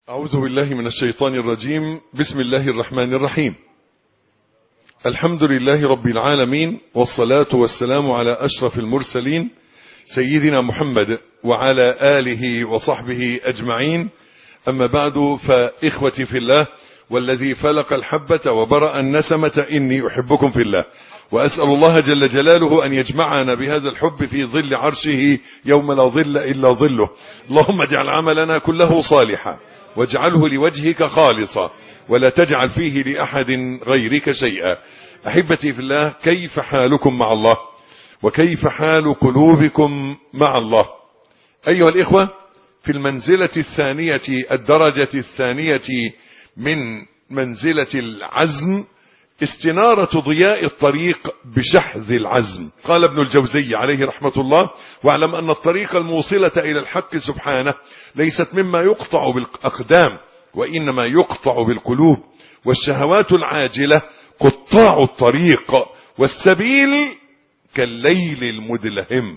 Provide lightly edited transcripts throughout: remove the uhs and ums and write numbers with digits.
أعوذ بالله من الشيطان الرجيم. بسم الله الرحمن الرحيم. الحمد لله رب العالمين، والصلاة والسلام على أشرف المرسلين سيدنا محمد وعلى آله وصحبه أجمعين. أما بعد، فإخوتي في الله والذي فلق الحبة وبرأ النسمة إني أحبكم في الله، وأسأل الله جل جلاله أن يجمعنا بهذا الحب في ظل عرشه يوم لا ظل إلا ظله. اللهم اجعل عملنا كله صالحا واجعله لوجهك خالصا ولا تجعل فيه لأحد غيرك شيئا. أحبتي في الله، كيف حالكم مع الله وكيف حال قلوبكم مع الله؟ أيها الإخوة، في المنزلة الثانية، الدرجة الثانية من منزلة العزم، استنارة ضياء الطريق بشحذ العزم. قال ابن الجوزي عليه رحمة الله: واعلم أن الطريق الموصلة إلى الحق سبحانه ليست مما يقطع بالأقدام، وإنما يقطع بالقلوب، والشهوات العاجلة قطاع الطريق، والسبيل كالليل المدلهم،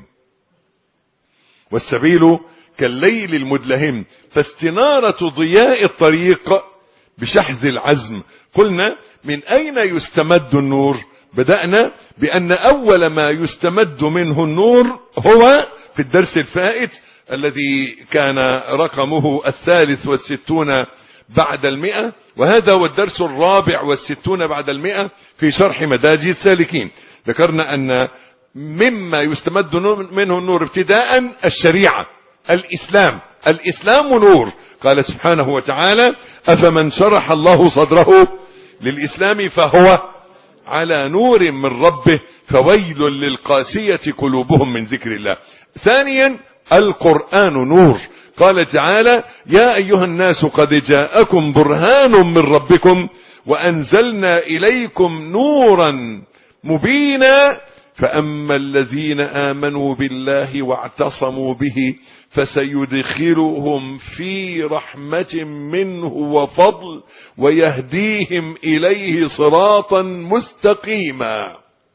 فاستنارة ضياء الطريق بشحذ العزم. قلنا: من أين يستمد النور؟ بدأنا بأن أول ما يستمد منه النور هو في الدرس الفائت الذي كان رقمه 63 بعد 100، وهذا هو الدرس 64 بعد 100 في شرح مدارج السالكين. ذكرنا أن مما يستمد منه النور ابتداء الشريعة، الإسلام نور. قال سبحانه وتعالى: أفمن شرح الله صدره للإسلام فهو على نور من ربه فويل للقاسية قلوبهم من ذكر الله. ثانيا القرآن نور. قال تعالى: يا أيها الناس قد جاءكم برهان من ربكم وأنزلنا إليكم نورا مبينا فأما الذين آمنوا بالله واعتصموا به فسيدخلهم في رحمة منه وفضل ويهديهم إليه صراطا مستقيما.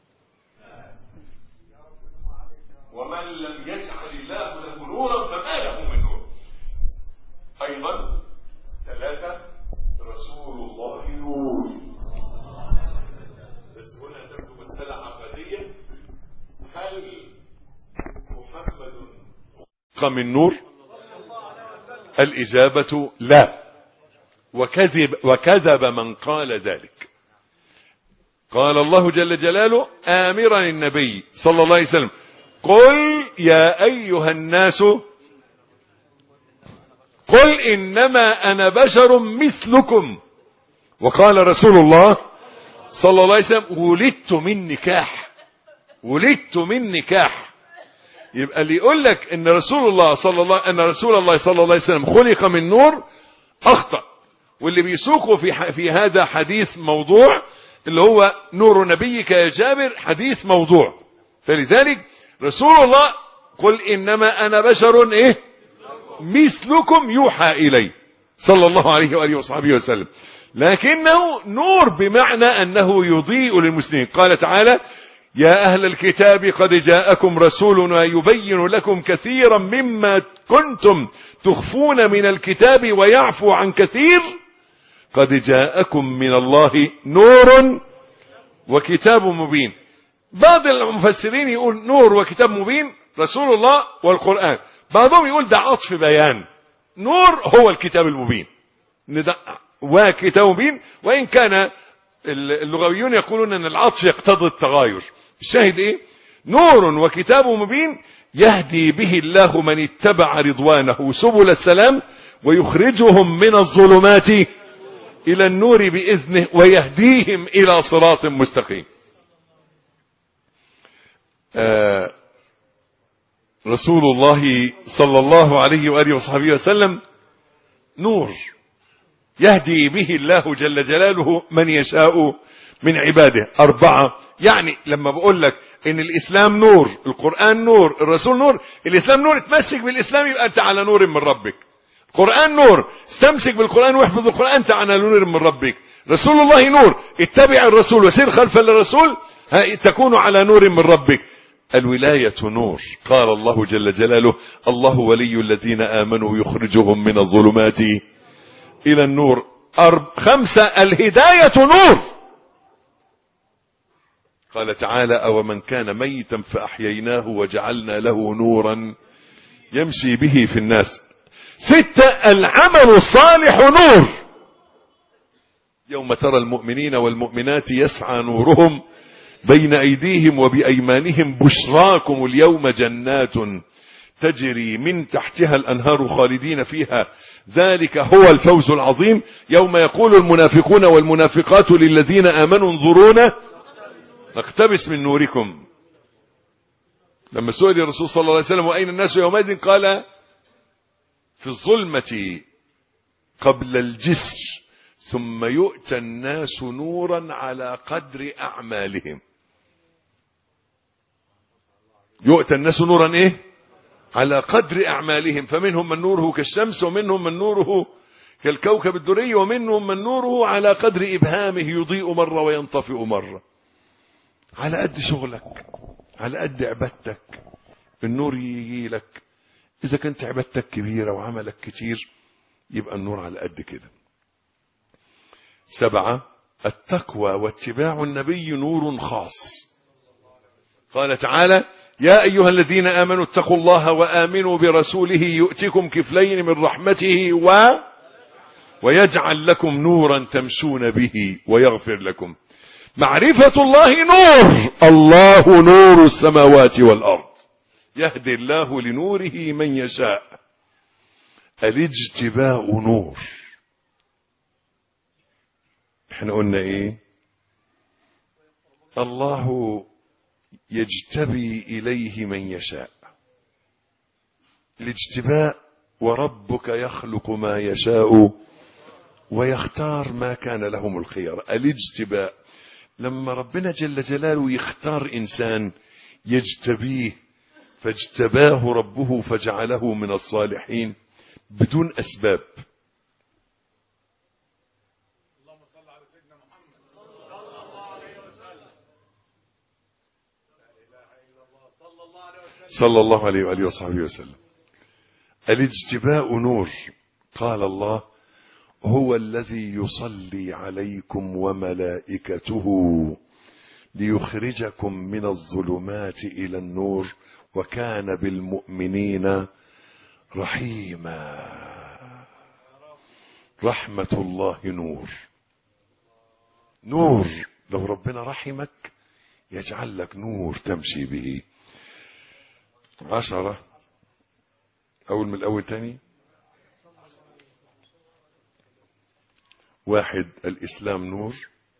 ومن لم يجعل الله له نورا فما له من نور. أيضا 3 رسول الله نور. بس هنا تبدو مسألة عقدية: هل محمد من نور؟ الإجابة لا، وكذب من قال ذلك. قال الله جل جلاله آمرا النبي صلى الله عليه وسلم: قل يا أيها الناس، قل إنما أنا بشر مثلكم. وقال رسول الله صلى الله عليه وسلم: ولدت من نكاح. يبقى اللي يقول لك ان رسول الله صلى الله عليه وسلم خلق من نور اخطأ، واللي بيسوقه في هذا حديث موضوع، اللي هو نور نبيك يا جابر، حديث موضوع. فلذلك رسول الله: قل انما انا بشر مثلكم يوحى الي، صلى الله عليه واله وصحبه وسلم. لكنه نور بمعنى انه يضيء للمسلمين. قال تعالى: يا أهل الكتاب قد جاءكم رسولنا يبين لكم كثيرا مما كنتم تخفون من الكتاب ويعفو عن كثير قد جاءكم من الله نور وكتاب مبين. بعض المفسرين يقول نور وكتاب مبين رسول الله والقرآن، بعضهم يقول ده عطف بيان، نور هو الكتاب المبين وكتاب مبين، وإن كان اللغويون يقولون أن العطف يقتضي التغاير. الشاهد نور وكتاب مبين يهدي به الله من اتبع رضوانه سبل السلام ويخرجهم من الظلمات إلى النور بإذنه ويهديهم إلى صراط مستقيم. رسول الله صلى الله عليه وآله وصحبه وسلم نور يهدي به الله جل جلاله من يشاء من عباده. 4. يعني لما بقول لك ان الاسلام نور، القرآن نور، الرسول نور، الاسلام نور، اتمسك بالاسلام يبقى انت على نور من ربك. القرآن نور، استمسك بالقرآن واحفظ القرآن انت على نور من ربك. رسول الله نور، اتبع الرسول وسير خلف الرسول تكون على نور من ربك. الولاية نور. قال الله جل جلاله: الله ولي الذين آمنوا يخرجهم من الظلمات إلى النور. 5 الهداية نور. قال تعالى أومن كان ميتا فأحييناه وجعلنا له نورا يمشي به في الناس. 6 العمل الصالح نور. يوم ترى المؤمنين والمؤمنات يسعى نورهم بين أيديهم وبأيمانهم بشراكم اليوم جنات تجري من تحتها الأنهار خالدين فيها ذلك هو الفوز العظيم. يوم يقول المنافقون والمنافقات للذين آمنوا انظرونا نقتبس من نوركم. لما سئل الرسول صلى الله عليه وسلم وأين الناس يومئذ قال في الظلمة قبل الجسر ثم يؤتى الناس نورا على قدر أعمالهم. يؤتى الناس نورا ايه؟ على قدر أعمالهم. فمنهم من نوره كالشمس ومنهم من نوره كالكوكب الدري ومنهم من نوره على قدر إبهامه يضيء مرة وينطفئ مرة. على قد شغلك على قد عبادتك النور يجي لك. إذا كانت عبادتك كبيرة وعملك كتير يبقى النور على قد كده. 7 التقوى واتباع النبي نور خاص. قال تعالى يا أيها الذين آمنوا اتقوا الله وآمنوا برسوله يؤتكم كفلين من رحمته ويجعل لكم نورا تمشون به ويغفر لكم. معرفة الله نور. الله نور السماوات والأرض يهدي الله لنوره من يشاء. الاجتباء نور. احنا قلنا ايه؟ الله يجتبي إليه من يشاء. الاجتباء وربك يخلق ما يشاء ويختار ما كان لهم الخيار. الاجتباء لما ربنا جل جلاله يختار إنسان يجتبيه فاجتباه ربه فجعله من الصالحين بدون أسباب. اللهم صل على سيدنا محمد صلى الله عليه وسلم. لا إله إلا الله صلى الله عليه وآله وصحبه وسلم. الاجتباء نور. قال الله هو الذي يصلي عليكم وملائكته ليخرجكم من الظلمات إلى النور وكان بالمؤمنين رحيما. رحمة الله نور. نور لو ربنا رحمك يجعل لك نور تمشي به. 10 أول من الأول تاني. 1 الإسلام نور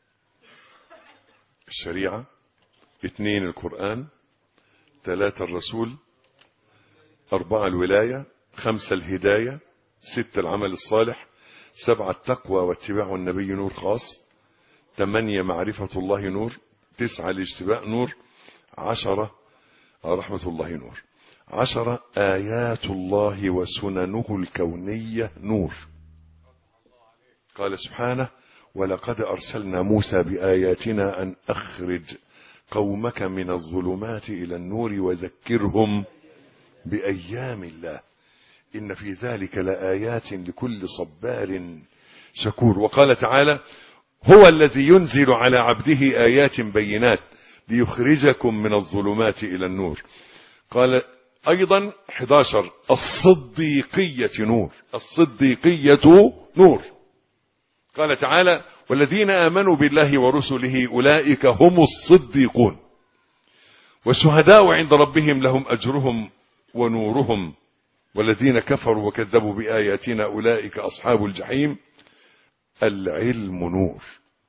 الشريعة. 2 القرآن. 3 الرسول. 4 الولاية. 5 الهداية. 6 العمل الصالح. 7 التقوى واتباع النبي نور خاص. 8 معرفة الله نور. 9 الاجتباء نور. 10 رحمة الله نور. 10 آيات الله وسننه الكونية نور. قال سبحانه ولقد أرسلنا موسى بآياتنا أن أخرج قومك من الظلمات إلى النور وذكرهم بأيام الله إن في ذلك لآيات لكل صبار شكور. وقال تعالى هو الذي ينزل على عبده آيات بينات ليخرجكم من الظلمات إلى النور. قال أيضا 11 الصديقية نور. الصديقية نور. قال تعالى والذين آمنوا بالله ورسله أولئك هم الصديقون والشهداء عند ربهم لهم أجرهم ونورهم والذين كفروا وكذبوا بآياتنا أولئك أصحاب الجحيم. العلم نور.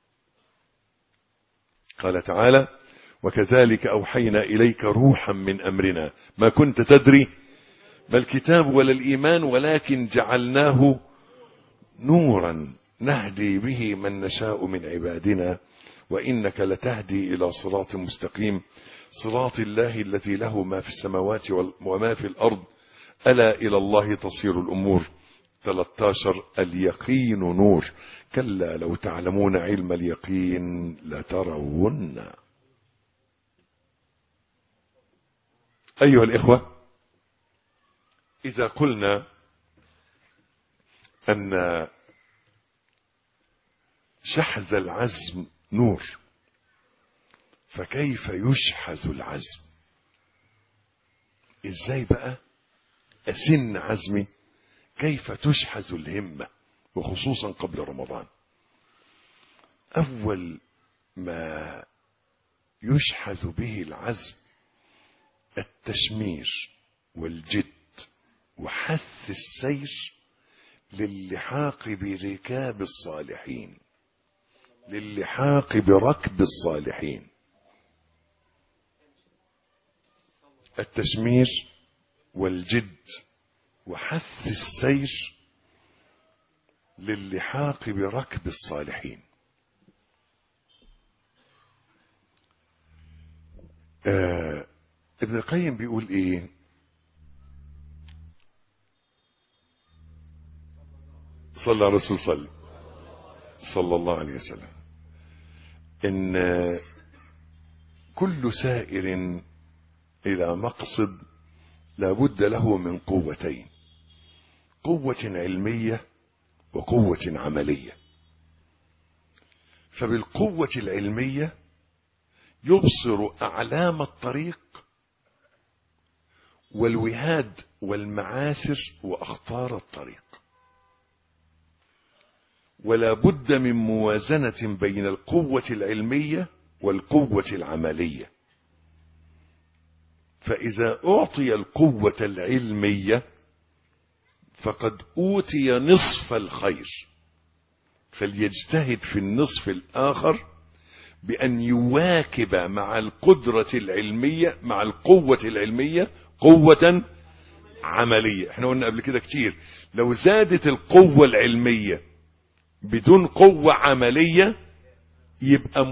قال تعالى وكذلك أوحينا إليك روحا من أمرنا ما كنت تدري ما الكتاب ولا الإيمان ولكن جعلناه نورا نهدي به من نشاء من عبادنا وإنك لتهدي إلى صراط مستقيم صراط الله الذي له ما في السماوات وما في الأرض ألا إلى الله تصير الأمور. 13 اليقين نور كلا لو تعلمون علم اليقين لترون. أيها الإخوة إذا قلنا أن شحذ العزم نور، فكيف يشحذ العزم؟ ازاي بقى أسن عزمي؟ كيف تشحذ الهمة وخصوصا قبل رمضان؟ أول ما يشحذ به العزم التشمير والجد وحث السير للحاق بركاب الصالحين، للحاق بركب الصالحين. التشمير والجد وحث السير للحاق بركب الصالحين. ابن القيم بيقول ايه؟ صلى على رسول صلى الله عليه وسلم، ان كل سائر الى مقصد لابد له من قوتين، قوة علمية وقوة عملية. فبالقوة العلمية يبصر أعلام الطريق والوهاد والمعاسر وأخطار الطريق، ولا بد من موازنة بين القوة العلمية والقوة العملية. فإذا أعطي القوة العلمية فقد أوتي نصف الخير، فليجتهد في النصف الآخر بأن يواكب مع القدرة العلمية، مع القوة العلمية، قوة عملية. احنا قلنا قبل كده كتير، لو زادت القوة العلمية بدون قوة عملية يبقى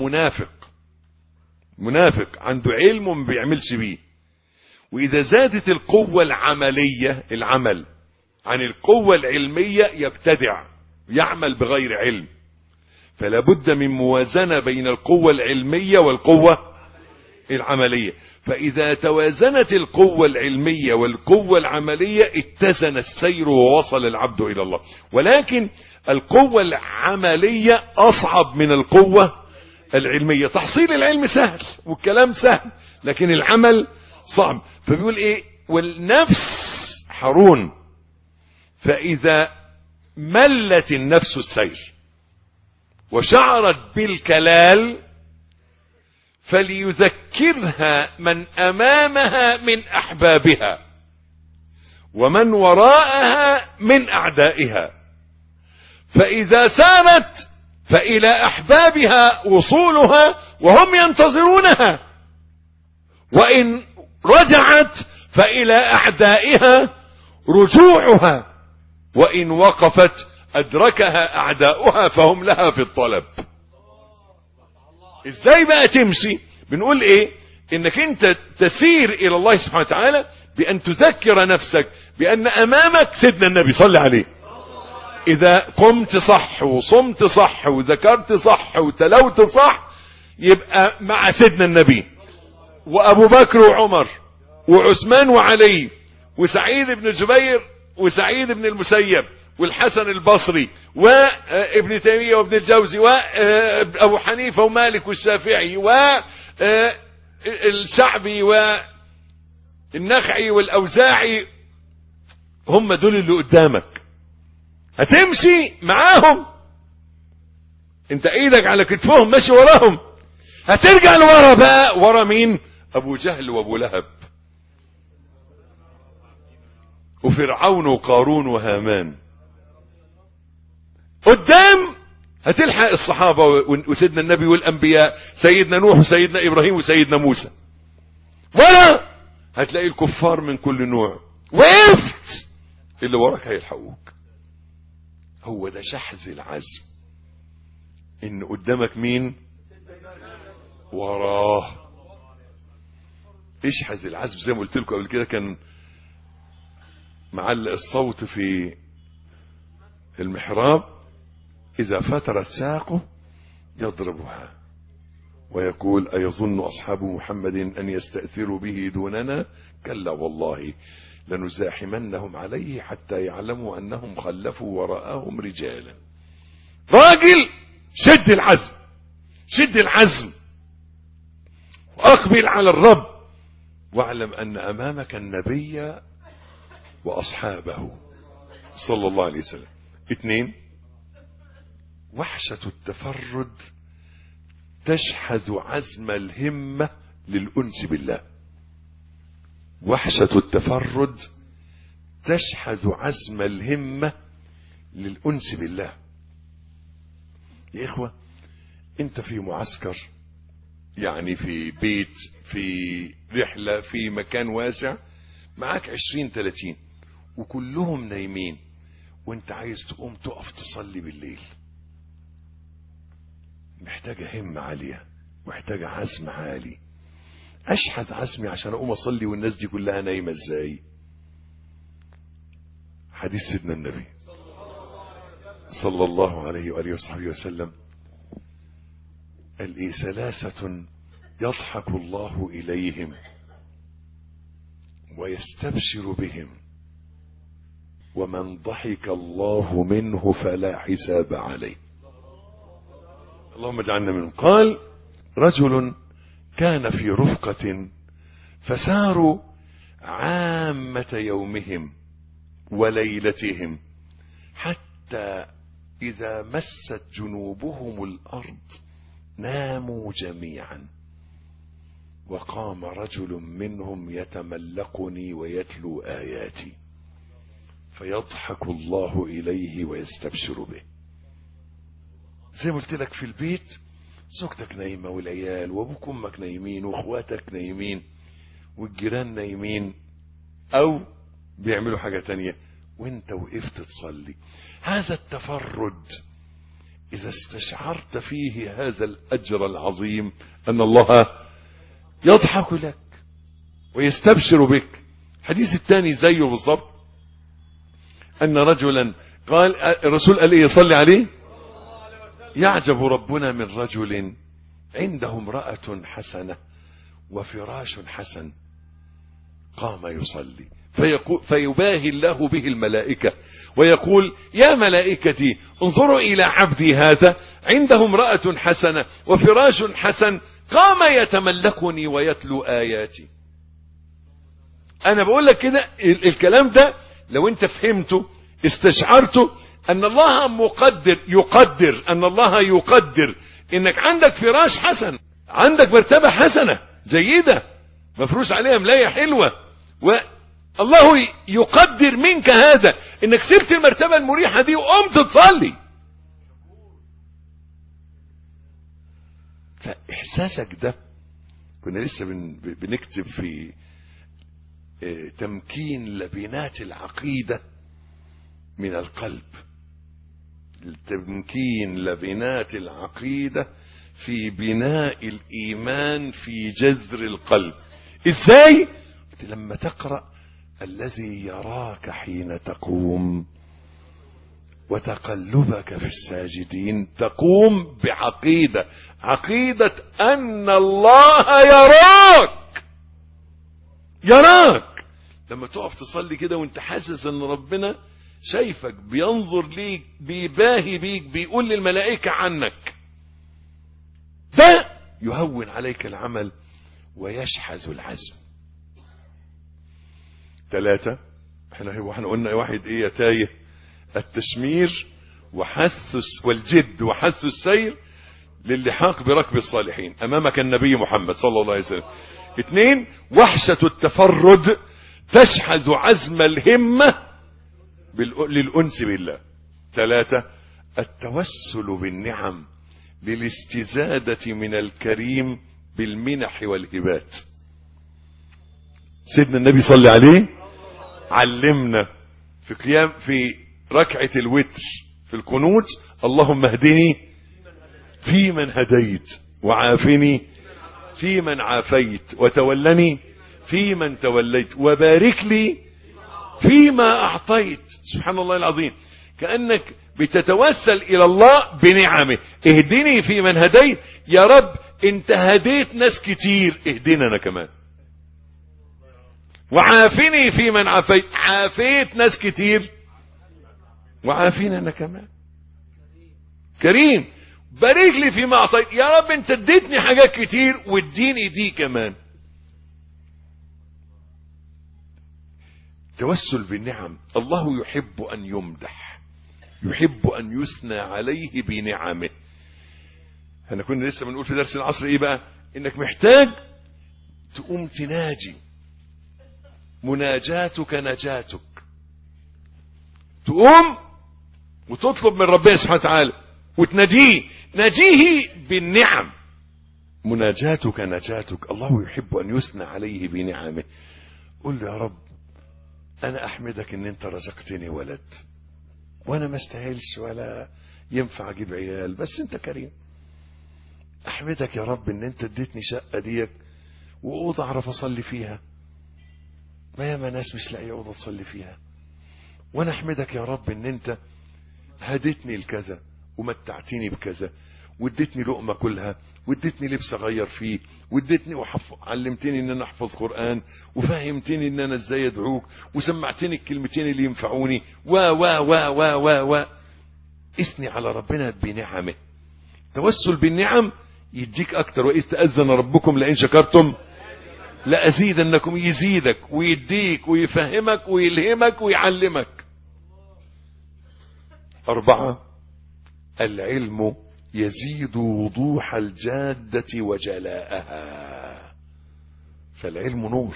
منافق عنده علم وما بيعملش بيه. وإذا زادت القوة العملية، العمل، عن القوة العلمية يبتدع، يعمل بغير علم. فلا بد من موازنة بين القوة العلمية والقوة العملية. فإذا توازنت القوة العلمية والقوة العملية اتزن السير ووصل العبد إلى الله. ولكن القوة العملية أصعب من القوة العلمية. تحصيل العلم سهل والكلام سهل، لكن العمل صعب. فبيقول ايه؟ والنفس حرون، فإذا ملت النفس السير وشعرت بالكلال فليذكرها من أمامها من أحبابها ومن وراءها من أعدائها، فإذا سارت فإلى أحبابها وصولها وهم ينتظرونها، وإن رجعت فإلى أعدائها رجوعها، وإن وقفت أدركها أعداؤها فهم لها في الطلب. إزاي بقى تمشي؟ بنقول إيه؟ إنك أنت تسير إلى الله سبحانه وتعالى بأن تذكر نفسك بأن أمامك سيدنا النبي صلى عليه. إذا قمت صح وصمت صح وذكرت صح وتلوت صح يبقى مع سيدنا النبي وأبو بكر وعمر وعثمان وعلي وسعيد بن جبير وسعيد بن المسيب والحسن البصري وابن تيمية وابن الجوزي وابو حنيفة ومالك والشافعي والشعبي والنخعي والأوزاعي. هم دول اللي قدامك، هتمشي معاهم، انت ايدك على كتفهم ماشي وراهم. هترجع لورا بقى، ورا مين؟ ابو جهل وابو لهب وفرعون وقارون وهامان. قدام هتلحق الصحابة وسيدنا النبي والأنبياء، سيدنا نوح وسيدنا إبراهيم وسيدنا موسى. ورا هتلاقي الكفار من كل نوع. وقفت اللي وراك هيلحقوك. هو ده شحذ العزم، إن قدامك مين؟ وراه. اشحذ العزم زي ما قلت لكم قبل كده، كان معلق الصوت في المحراب: إذا فترت ساقه يضربها ويقول: أيظن أصحاب محمد أن يستأثروا به دوننا؟ كلا والله لنزاحمنهم عليه حتى يعلموا أنهم خلفوا وراءهم رجالا. راجل شد العزم، شد العزم واقبل على الرب، واعلم ان امامك النبي واصحابه صلى الله عليه وسلم. 2، وحشة التفرد تشحذ عزم الهمة للأنس بالله. وحشة التفرد تشحذ عزم الهمة للأنس بالله. يا إخوة، أنت في معسكر، يعني في بيت، في رحلة، في مكان واسع، معاك 20-30 وكلهم نايمين، وانت عايز تقوم تقف تصلي بالليل. محتاجة همة عالية، محتاجة عزم عالي. اشحذ عزمي عشان اقوم اصلي والناس دي كلها نايمة ازاي؟ حديث سيدنا النبي صلى الله عليه وآله وصحبه وسلم قال ايه؟ 3 يضحك الله اليهم ويستبشر بهم، ومن ضحك الله منه فلا حساب عليه. اللهم اجعلنا منهم. قال: رجل كان في رفقة فساروا عامة يومهم وليلتهم حتى إذا مست جنوبهم الأرض ناموا جميعا، وقام رجل منهم يتملقني ويتلو آياتي، فيضحك الله إليه ويستبشر به. زي ما قلت لك، في البيت زوجتك نايمة والعيال وابوك وامك نايمين واخواتك نايمين والجيران نايمين او بيعملوا حاجة تانية وانت وقفت تصلي. هذا التفرد اذا استشعرت فيه هذا الاجر العظيم ان الله يضحك لك ويستبشر بك. الحديث الثاني زيه بالضبط، ان رجلا قال، الرسول قال ايه؟ يصلي عليه: يعجب ربنا من رجل عنده امرأة حسنة وفراش حسن قام يصلي فيباهي الله به الملائكة ويقول: يا ملائكتي انظروا إلى عبدي هذا عنده امرأة حسنة وفراش حسن قام يتملكني ويتلو آياتي. أنا بقول لك كده، الكلام ده لو أنت فهمته استشعرته، أن الله يقدر أن الله يقدر إنك عندك فراش حسن، عندك مرتبة حسنة جيدة مفروش عليها ملاية حلوة، والله يقدر منك هذا، إنك سبت المرتبة المريحة دي وقمت تصلي. فإحساسك ده، كنا لسه بنكتب في تمكين لبنات العقيدة من القلب، تمكين لبنات العقيدة في بناء الإيمان في جذر القلب. إزاي؟ لما تقرأ: الذي يراك حين تقوم وتقلبك في الساجدين، تقوم بعقيدة، عقيدة أن الله يراك. لما تقف تصلي كده وانت حاسس ان ربنا شايفك، بينظر ليك، بيباهي بيك، بيقول للملائكة عنك، ده يهون عليك العمل ويشحذ العزم. 3، احنا قلنا واحد ايه؟ تايه. التشمير والجد وحث السير للحاق بركب الصالحين امامك النبي محمد صلى الله عليه وسلم. 2، وحشة التفرد تشحذ عزم الهمة للأنس بالله. 3، التوسل بالنعم للاستزادة من الكريم بالمنح والهبات. سيدنا النبي صلى عليه علمنا في ركعة الوتر في القنوت: اللهم اهدني فيمن هديت، وعافني فيمن عافيت، وتولني فيمن توليت، وبارك لي فيما أعطيت. سبحان الله العظيم، كأنك بتتوسل إلى الله بنعمه. اهدني في من هديت، يا رب انت هديت ناس كتير، اهدنا انا كمان. وعافني في من عافيت، عافيت ناس كتير، وعافينا انا كمان. كريم. بارك لي فيما اعطيت. يا رب انت اديتني حاجات كتير واديني دي كمان. توسل بالنعم. الله يحب ان يمدح، يحب ان يثنى عليه بنعمه. احنا كنا لسه بنقول في درس العصر ايه بقى؟ انك محتاج تقوم تناجي، مناجاتك نجاتك، تقوم وتطلب من ربنا سبحانه وتعالى وتناجيه، ناجيه بالنعم. مناجاتك نجاتك. الله يحب ان يثنى عليه بنعمه. قل له يا رب انا احمدك ان انت رزقتني ولد، وانا ما استاهلش ولا ينفع اجيب عيال، بس انت كريم. احمدك يا رب ان انت اديتني شقه ديك واوضه اعرف اصلي فيها، ما ياما ناس مش لاقيه اوضه تصلي فيها. وانا احمدك يا رب ان انت هديتني لكذا ومتعتني بكذا واديتني لقمه كلها واديتني لبس اغير فيه واديتني علمتني ان انا احفظ قرآن وفهمتني ان انا ازاي ادعوك وسمعتني الكلمتين اللي ينفعوني و و و و و و اثني على ربنا بنعمه. توسل بالنعم يديك اكتر. واذ تأذن ربكم لئن شكرتم لأزيدنكم. يزيدك ويديك ويفهمك ويلهمك ويعلمك. 4 العلم يزيد وضوح الجادة وجلاءها. فالعلم نور.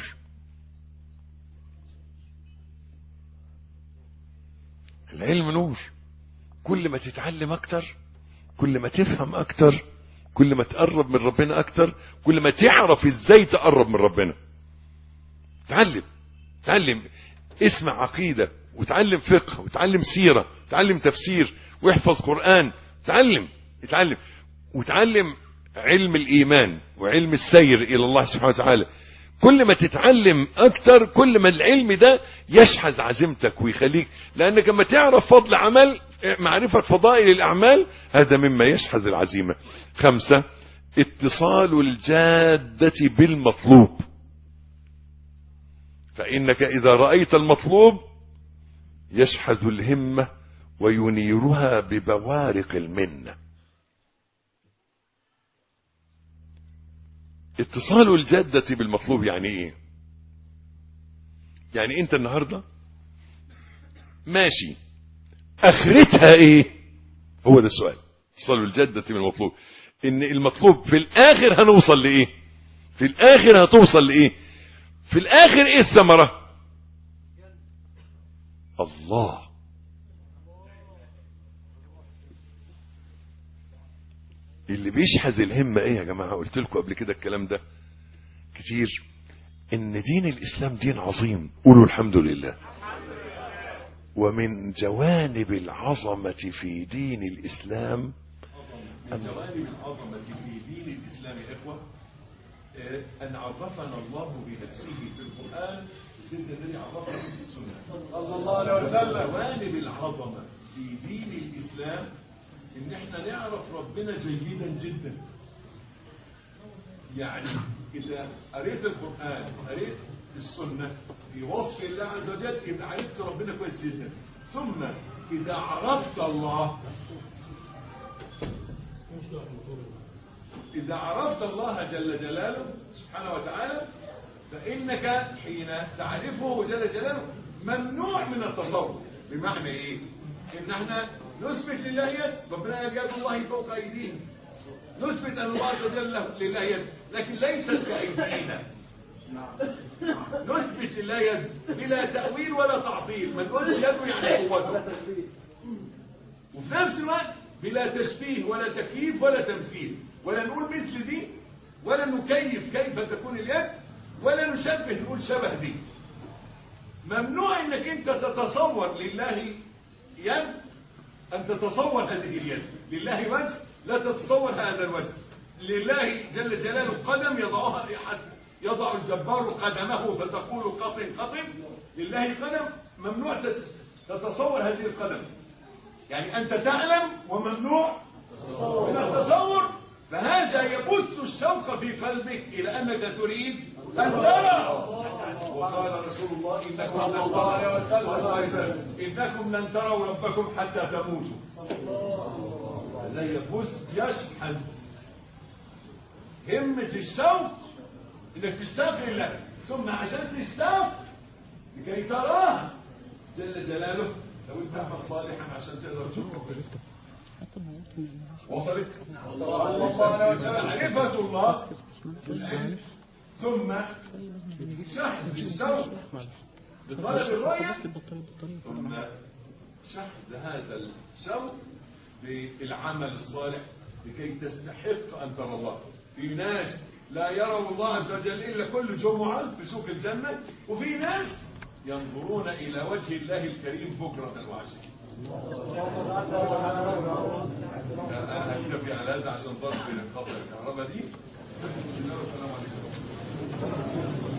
العلم نور. كل ما تتعلم اكتر، كل ما تفهم اكتر، كل ما تقرب من ربنا اكتر، كل ما تعرف ازاي تقرب من ربنا. تعلم اسمع عقيدة وتعلم فقه وتعلم سيرة وتعلم تفسير واحفظ قرآن. اتعلم وتعلم علم الإيمان وعلم السير إلى الله سبحانه وتعالى. كل ما تتعلم أكتر كل ما العلم ده يشحذ عزيمتك ويخليك، لأنك لما تعرف فضل عمل، معرفة فضائل الأعمال، هذا مما يشحذ العزيمة. 5 اتصال الجادة بالمطلوب. فإنك إذا رأيت المطلوب يشحذ الهمة وينيرها ببوارق المنة. اتصال الجادة بالمطلوب يعني ايه؟ يعني انت النهاردة ماشي، اخرتها ايه؟ هو ده السؤال. اتصال الجادة بالمطلوب، ان المطلوب في الاخر هنوصل لايه؟ في الاخر هتوصل لايه؟ في الاخر ايه الثمرة؟ الله. اللي بيشحذ الهمة ايه يا جماعة؟ قلت لكم قبل كده الكلام ده كتير، ان دين الاسلام دين عظيم. قولوا الحمد لله. ومن جوانب العظمة في دين الاسلام، من جوانب العظمة في دين الاسلام يا اخوة ان عرفنا الله بنفسه في القرآن وسيدنا النبي عرفنا في السنة صلى الله عليه وسلم. جوانب العظمة في دين الاسلام ان احنا نعرف ربنا جيدا جدا. يعني اذا قريت القرآن قريت السنة في وصف الله عز وجل يبقى عرفت ربنا كويس جدا. ثم اذا عرفت الله، اذا عرفت الله جل جلاله سبحانه وتعالى، فانك حين تعرفه جل جلاله ممنوع من التصور. بمعنى ايه؟ ان احنا نثبت لله يد، ربنا يد الله فوق ايديهم، نثبت ان الله عز وجل لله يد لكن ليست كايدينا. نثبت لله يد بلا تأويل ولا تعطيل، ما نقولش يده يعني قوته، وفي نفس الوقت بلا تشبيه ولا تكييف ولا تمثيل، ولا نقول مثل دي ولا نكيف كيف تكون اليد ولا نشبه نقول شبه دي. ممنوع انك انت تتصور لله يد، أن تتصور هذه اليد. لله وجه لا تتصور هذا الوجه. لله جل جلاله قدم يضع الجبار قدمه فتقول قطن. لله قدم ممنوع تتصور هذه القدم. يعني أنت تعلم وممنوع من التصور. فهذا يبث الشوق في قلبك إلى أنك تريد أن ترى. وقال رسول الله إنكم لن تروا ربكم حتى تموتوا. زي البوس يشحذ همة الشوق انك تشتاق لله، ثم عشان تشتاق لكي تراه جل جلاله. لو انت احمد صالحا عشان تقدر تشوفه وصلت معرفة الله بالعلم، ثم شحذ الشوق بطلب الرؤية، ثم شحذ هذا الشوق بالعمل الصالح لكي تستحق أن ترى الله. في ناس لا يروا الله عز وجل إلا كل جمعة في سوق الجنة، وفي ناس ينظرون إلى وجه الله الكريم بكرة وعشية. أنا أكتفي على هذا عشان ضرب بين الخطر الكهرباء دي. السلام عليكم.